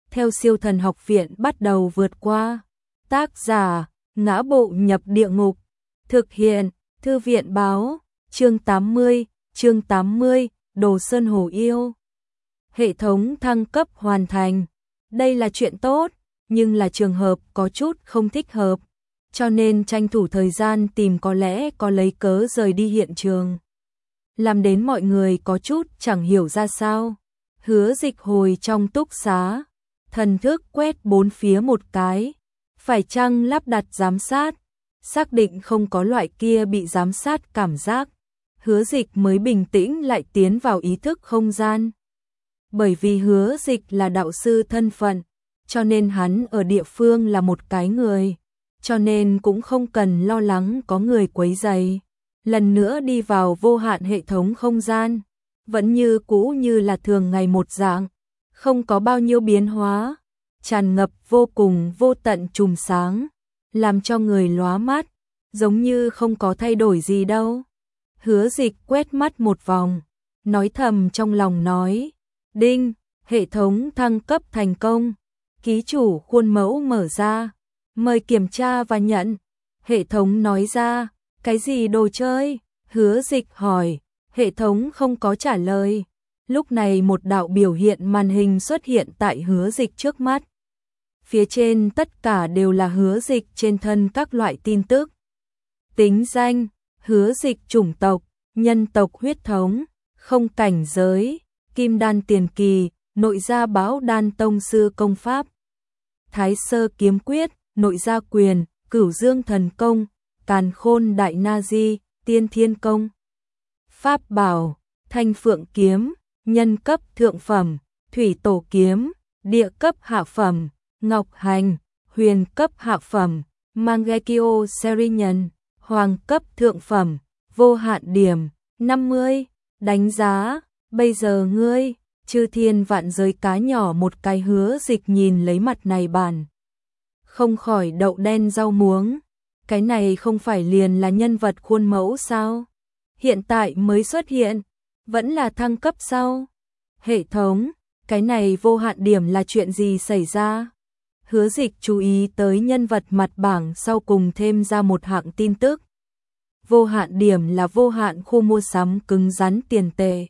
theo Siêu Thần Học Viện bắt đầu vượt qua. Tác giả: Ngã Bộ Nhập Địa Ngục. Thực hiện: Thư viện báo. Chương 80, Đồ Sơn Hồ Yêu. Hệ thống thăng cấp hoàn thành. Đây là chuyện tốt, nhưng là trường hợp có chút không thích hợp, cho nên tranh thủ thời gian tìm có lẽ có lấy cớ rời đi hiện trường. Làm đến mọi người có chút chẳng hiểu ra sao. Hứa Dịch hồi trong túc xá, thần thức quét bốn phía một cái, phải chăng lắp đặt giám sát, xác định không có loại kia bị giám sát cảm giác, Hứa Dịch mới bình tĩnh lại tiến vào ý thức không gian. Bởi vì Hứa Dịch là đạo sư thân phận, cho nên hắn ở địa phương là một cái người, cho nên cũng không cần lo lắng có người quấy rầy. Lần nữa đi vào vô hạn hệ thống không gian, vẫn như cũ như là thường ngày một dạng, không có bao nhiêu biến hóa, tràn ngập vô cùng vô tận chùm sáng, làm cho người lóa mắt, giống như không có thay đổi gì đâu. Hứa Dịch quét mắt một vòng, nói thầm trong lòng nói, đinh, hệ thống thăng cấp thành công, ký chủ khuôn mẫu mở ra, mời kiểm tra và nhận. Hệ thống nói ra, cái gì đồ chơi? Hứa Dịch hỏi, hệ thống không có trả lời. Lúc này một đạo biểu hiện màn hình xuất hiện tại Hứa Dịch trước mắt. Phía trên tất cả đều là Hứa Dịch trên thân các loại tin tức. Tính danh: Hứa Dịch, chủng tộc: nhân tộc huyết thống, không cảnh giới, kim đan tiền kỳ, nội gia Bão Đan tông sư công pháp, Thái Sơ kiếm quyết, nội gia quyền, Cửu Dương thần công, Càn Khôn đại na di, Tiên Thiên công. Pháp bảo: Thanh Phượng kiếm, nhân cấp thượng phẩm, Thủy Tổ kiếm, địa cấp hạ phẩm, Ngọc Hành, huyền cấp hạ phẩm, Mangekyo Serinhân, hoàng cấp thượng phẩm, vô hạn điểm 50. Đánh giá: bây giờ ngươi, chư thiên vạn giới cá nhỏ một cái. Hứa Dịch nhìn lấy mặt này bản, không khỏi đậu đen rau muống. Cái này không phải liền là nhân vật khuôn mẫu sao? Hiện tại mới xuất hiện, vẫn là thăng cấp sao? Hệ thống, cái này vô hạn điểm là chuyện gì xảy ra? Hứa Dịch chú ý tới nhân vật mặt bảng sau cùng thêm ra một hạng tin tức. Vô hạn điểm là vô hạn khu mua sắm cứng rắn tiền tệ,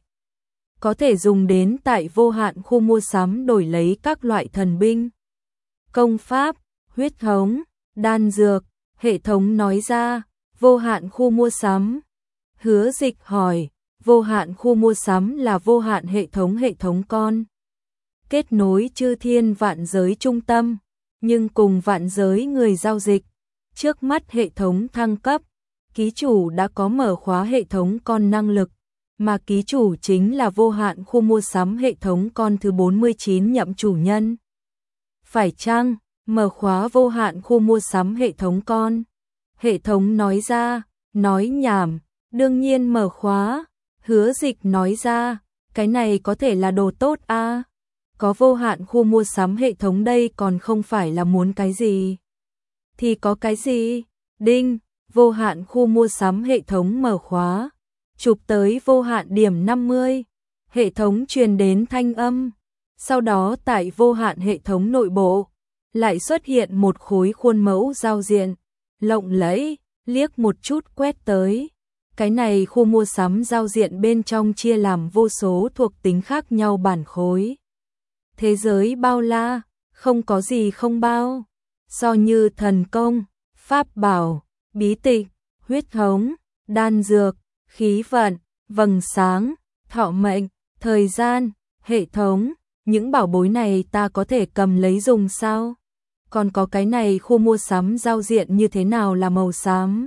có thể dùng đến tại vô hạn khu mua sắm đổi lấy các loại thần binh, công pháp, huyết thống, đan dược. Hệ thống nói ra, vô hạn khu mua sắm. Hứa Dịch hỏi, vô hạn khu mua sắm là vô hạn hệ thống con, kết nối chư thiên vạn giới trung tâm, nhưng cùng vạn giới người giao dịch. Trước mắt hệ thống thăng cấp, ký chủ đã có mở khóa hệ thống con năng lực, mà ký chủ chính là vô hạn khu mua sắm hệ thống con thứ 49 nhậm chủ nhân. Phải chăng mở khóa vô hạn khu mua sắm hệ thống con? Hệ thống nói ra, nói nhảm, đương nhiên mở khóa. Hứa Dịch nói ra, cái này có thể là đồ tốt a. Có vô hạn khu mua sắm hệ thống đây còn không phải là muốn cái gì thì có cái gì. Đinh, vô hạn khu mua sắm hệ thống mở khóa, chụp tới vô hạn điểm 50. Hệ thống truyền đến thanh âm. Sau đó tại vô hạn hệ thống nội bộ lại xuất hiện một khối khuôn mẫu giao diện lộng lẫy, liếc một chút quét tới. Cái này khu mua sắm giao diện bên trong chia làm vô số thuộc tính khác nhau bản khối. Thế giới bao la, không có gì không bao, so như thần công, pháp bảo, bí tịch, huyết thống, đan dược, khí vận, vầng sáng, thọ mệnh, thời gian. Hệ thống, những bảo bối này ta có thể cầm lấy dùng sao? Còn có cái này khu mua sắm giao diện như thế nào là màu xám?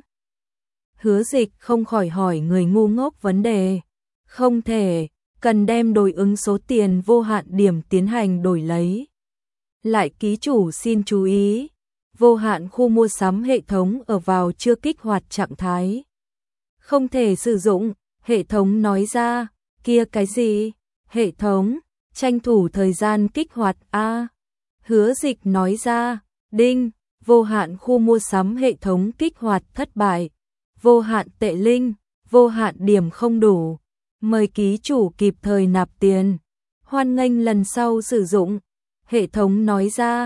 Hứa Dịch không khỏi hỏi người ngu ngốc vấn đề. Không thể, cần đem đối ứng số tiền vô hạn điểm tiến hành đổi lấy. Lại ký chủ xin chú ý, vô hạn khu mua sắm hệ thống ở vào chưa kích hoạt trạng thái, không thể sử dụng. Hệ thống nói ra, kia cái gì? Hệ thống, tranh thủ thời gian kích hoạt a. Hứa Dịch nói ra, đinh, vô hạn khu mua sắm hệ thống kích hoạt thất bại, vô hạn tệ linh, vô hạn điểm không đủ, mời ký chủ kịp thời nạp tiền, hoan nghênh lần sau sử dụng. Hệ thống nói ra,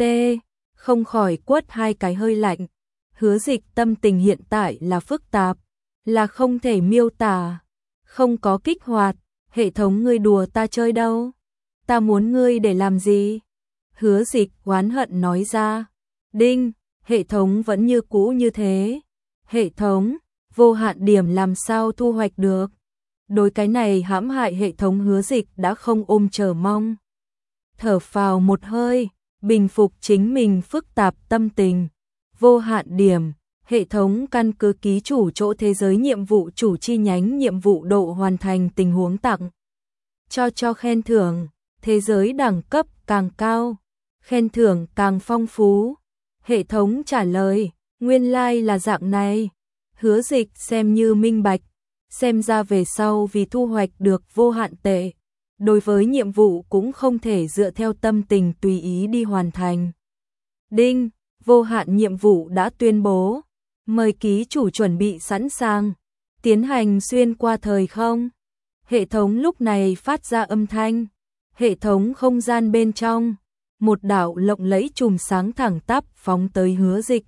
không khỏi quất hai cái hơi lạnh. Hứa Dịch tâm tình hiện tại là phức tạp, là không thể miêu tả, không có kích hoạt. Hệ thống ngươi đùa ta chơi đâu? Ta muốn ngươi để làm gì? Hứa Dịch oán hận nói ra. Đinh, hệ thống vẫn như cũ như thế. Hệ thống, vô hạn điểm làm sao thu hoạch được? Đối cái này hãm hại hệ thống Hứa Dịch đã không ôm chờ mong. Thở phào một hơi, bình phục chính mình phức tạp tâm tình. Vô hạn điểm, hệ thống căn cứ ký chủ chỗ thế giới nhiệm vụ chủ chi nhánh nhiệm vụ độ hoàn thành tình huống tặng. Cho khen thưởng, thế giới đẳng cấp càng cao, khen thưởng càng phong phú. Hệ thống trả lời, nguyên lai là dạng này. Hứa Dịch xem như minh bạch, xem ra về sau vì thu hoạch được vô hạn tệ. Đối với nhiệm vụ cũng không thể dựa theo tâm tình tùy ý đi hoàn thành. Đinh, vô hạn nhiệm vụ đã tuyên bố. Mời ký chủ chuẩn bị sẵn sàng. Tiến hành xuyên qua thời không. Hệ thống lúc này phát ra âm thanh. Hệ thống không gian bên trong. Một đạo lộng lẫy chùm sáng thẳng tắp phóng tới Hứa Dịch.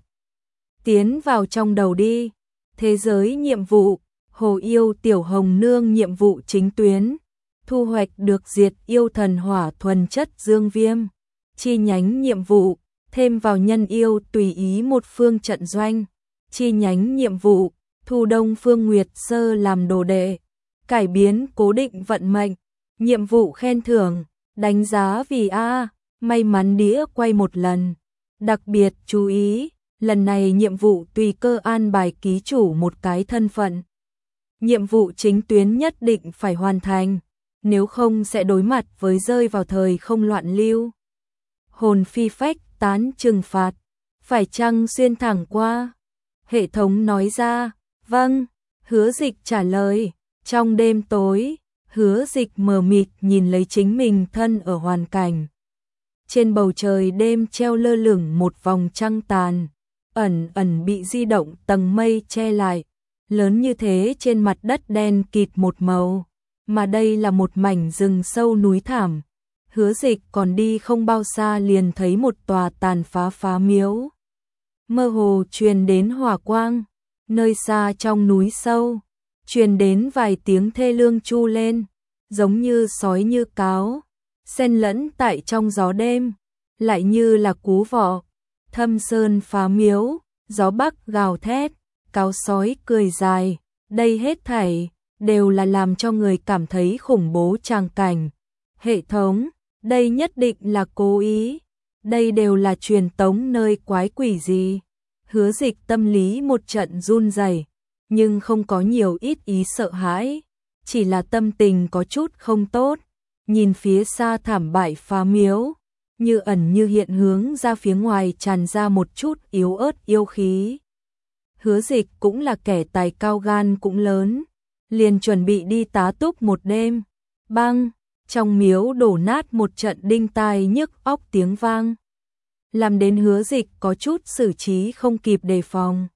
Tiến vào trong đầu đi. Thế giới nhiệm vụ. Hồ yêu tiểu hồng nương nhiệm vụ chính tuyến. Thu hoạch được diệt yêu thần hỏa thuần chất dương viêm. Chi nhánh nhiệm vụ. Thêm vào nhân yêu tùy ý một phương trận doanh. Chi nhánh nhiệm vụ. Thu Đông Phương Nguyệt Sơ làm đồ đệ. Cải biến cố định vận mệnh. Nhiệm vụ khen thưởng. Đánh giá vì A. May mắn đĩa quay một lần. Đặc biệt chú ý. Lần này nhiệm vụ tùy cơ an bài ký chủ một cái thân phận. Nhiệm vụ chính tuyến nhất định phải hoàn thành. Nếu không sẽ đối mặt với rơi vào thời không loạn lưu. Hồn phi phách tán trừng phạt. Phải chăng xuyên thẳng qua? Hệ thống nói ra. Vâng. Hứa Dịch trả lời. Trong đêm tối, Hứa Dịch mờ mịt nhìn lấy chính mình thân ở hoàn cảnh. Trên bầu trời đêm treo lơ lửng một vòng trăng tàn, ẩn ẩn bị di động tầng mây che lại. Lớn như thế trên mặt đất đen kịt một màu, mà đây là một mảnh rừng sâu núi thảm. Hứa Dịch còn đi không bao xa liền thấy một tòa tàn phá miếu. Mơ hồ truyền đến hỏa quang, nơi xa trong núi sâu, truyền đến vài tiếng thê lương chu lên, giống như sói như cáo, xen lẫn tại trong gió đêm, lại như là cú vọ. Thâm sơn phá miếu, gió bắc gào thét, cáo sói cười dài, đây hết thảy đều là làm cho người cảm thấy khủng bố tràng cảnh. Hệ thống, đây nhất định là cố ý, đây đều là truyền tống nơi quái quỷ gì? Hứa Dịch tâm lý một trận run rẩy, nhưng không có nhiều ít ý sợ hãi, chỉ là tâm tình có chút không tốt. Nhìn phía xa thảm bại phá miếu, như ẩn như hiện hướng ra phía ngoài tràn ra một chút yếu ớt yêu khí. Hứa Dịch cũng là kẻ tài cao gan cũng lớn, liền chuẩn bị đi tá túc một đêm. Bang, trong miếu đổ nát một trận đinh tai nhức óc tiếng vang, làm đến Hứa Dịch có chút xử trí không kịp đề phòng.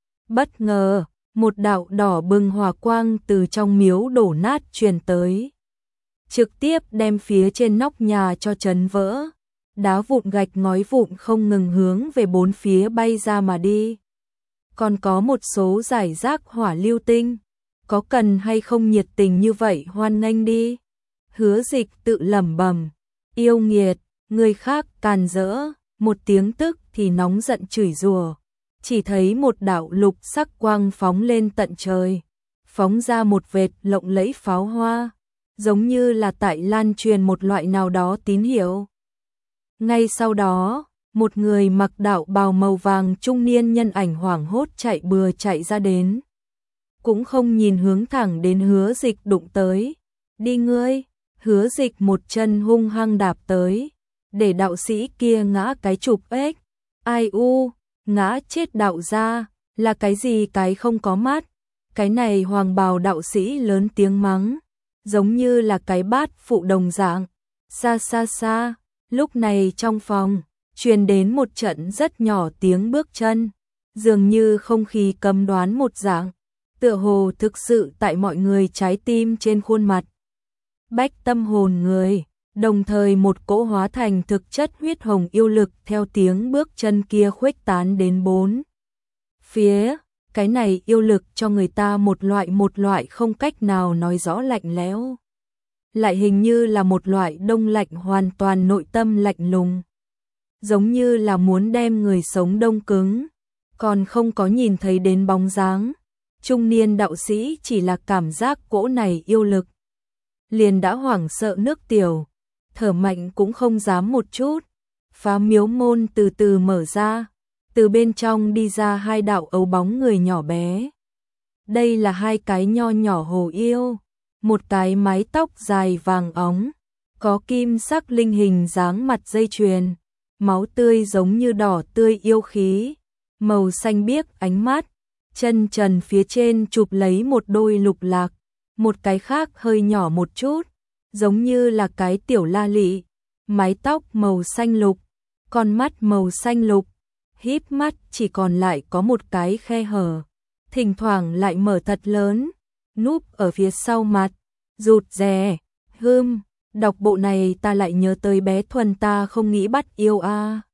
Bất ngờ, một đạo đỏ bừng hỏa quang từ trong miếu đổ nát truyền tới, trực tiếp đem phía trên nóc nhà cho chấn vỡ. Đá vụn gạch ngói vụn không ngừng hướng về bốn phía bay ra mà đi. Còn có một số giải rác hỏa lưu tinh, có cần hay không nhiệt tình như vậy hoan nghênh đi. Hứa Dịch tự lẩm bẩm, yêu nghiệt, người khác càn rỡ, một tiếng tức thì nóng giận chửi rủa. Chỉ thấy một đạo lục sắc quang phóng lên tận trời, phóng ra một vệt lộng lẫy pháo hoa, giống như là tại lan truyền một loại nào đó tín hiệu. Ngay sau đó, một người mặc đạo bào màu vàng trung niên nhân ảnh hoảng hốt chạy bừa chạy ra đến. Cũng không nhìn hướng thẳng đến Hứa Dịch đụng tới. Đi ngươi! Hứa Dịch một chân hung hăng đạp tới, để đạo sĩ kia ngã cái chụp ếch. Ai u, ngã chết đạo ra, là cái gì cái không có mắt. Cái này hoàng bào đạo sĩ lớn tiếng mắng, giống như là cái bát phụ đồng dạng. Xa, lúc này trong phòng, truyền đến một trận rất nhỏ tiếng bước chân, dường như không khí cấm đoán một dạng, tựa hồ thực sự tại mọi người trái tim trên khuôn mặt. Bách tâm hồn người, Đồng thời một cỗ hóa thành thực chất huyết hồng yêu lực theo tiếng bước chân kia khuếch tán đến bốn phía. Cái này yêu lực cho người ta một loại không cách nào nói rõ lạnh lẽo, lại hình như là một loại đông lạnh hoàn toàn nội tâm lạnh lùng, giống như là muốn đem người sống đông cứng. Còn không có nhìn thấy đến bóng dáng trung niên đạo sĩ, chỉ là cảm giác cỗ này yêu lực liền đã hoảng sợ nước tiểu, thở mạnh cũng không dám một chút. Phá miếu môn từ từ mở ra, từ bên trong đi ra hai đạo ấu bóng người nhỏ bé. Đây là hai cái nho nhỏ hồ yêu, một cái mái tóc dài vàng óng, có kim sắc linh hình dáng mặt dây chuyền, máu tươi giống như đỏ tươi yêu khí, màu xanh biếc ánh mắt, chân trần phía trên chụp lấy một đôi lục lạc, một cái khác hơi nhỏ một chút, giống như là cái tiểu la lị, mái tóc màu xanh lục, con mắt màu xanh lục, híp mắt chỉ còn lại có một cái khe hở, thỉnh thoảng lại mở thật lớn, núp ở phía sau mặt, rụt rè. Đọc bộ này ta lại nhớ tới bé Thuần, ta không nghĩ bắt yêu a.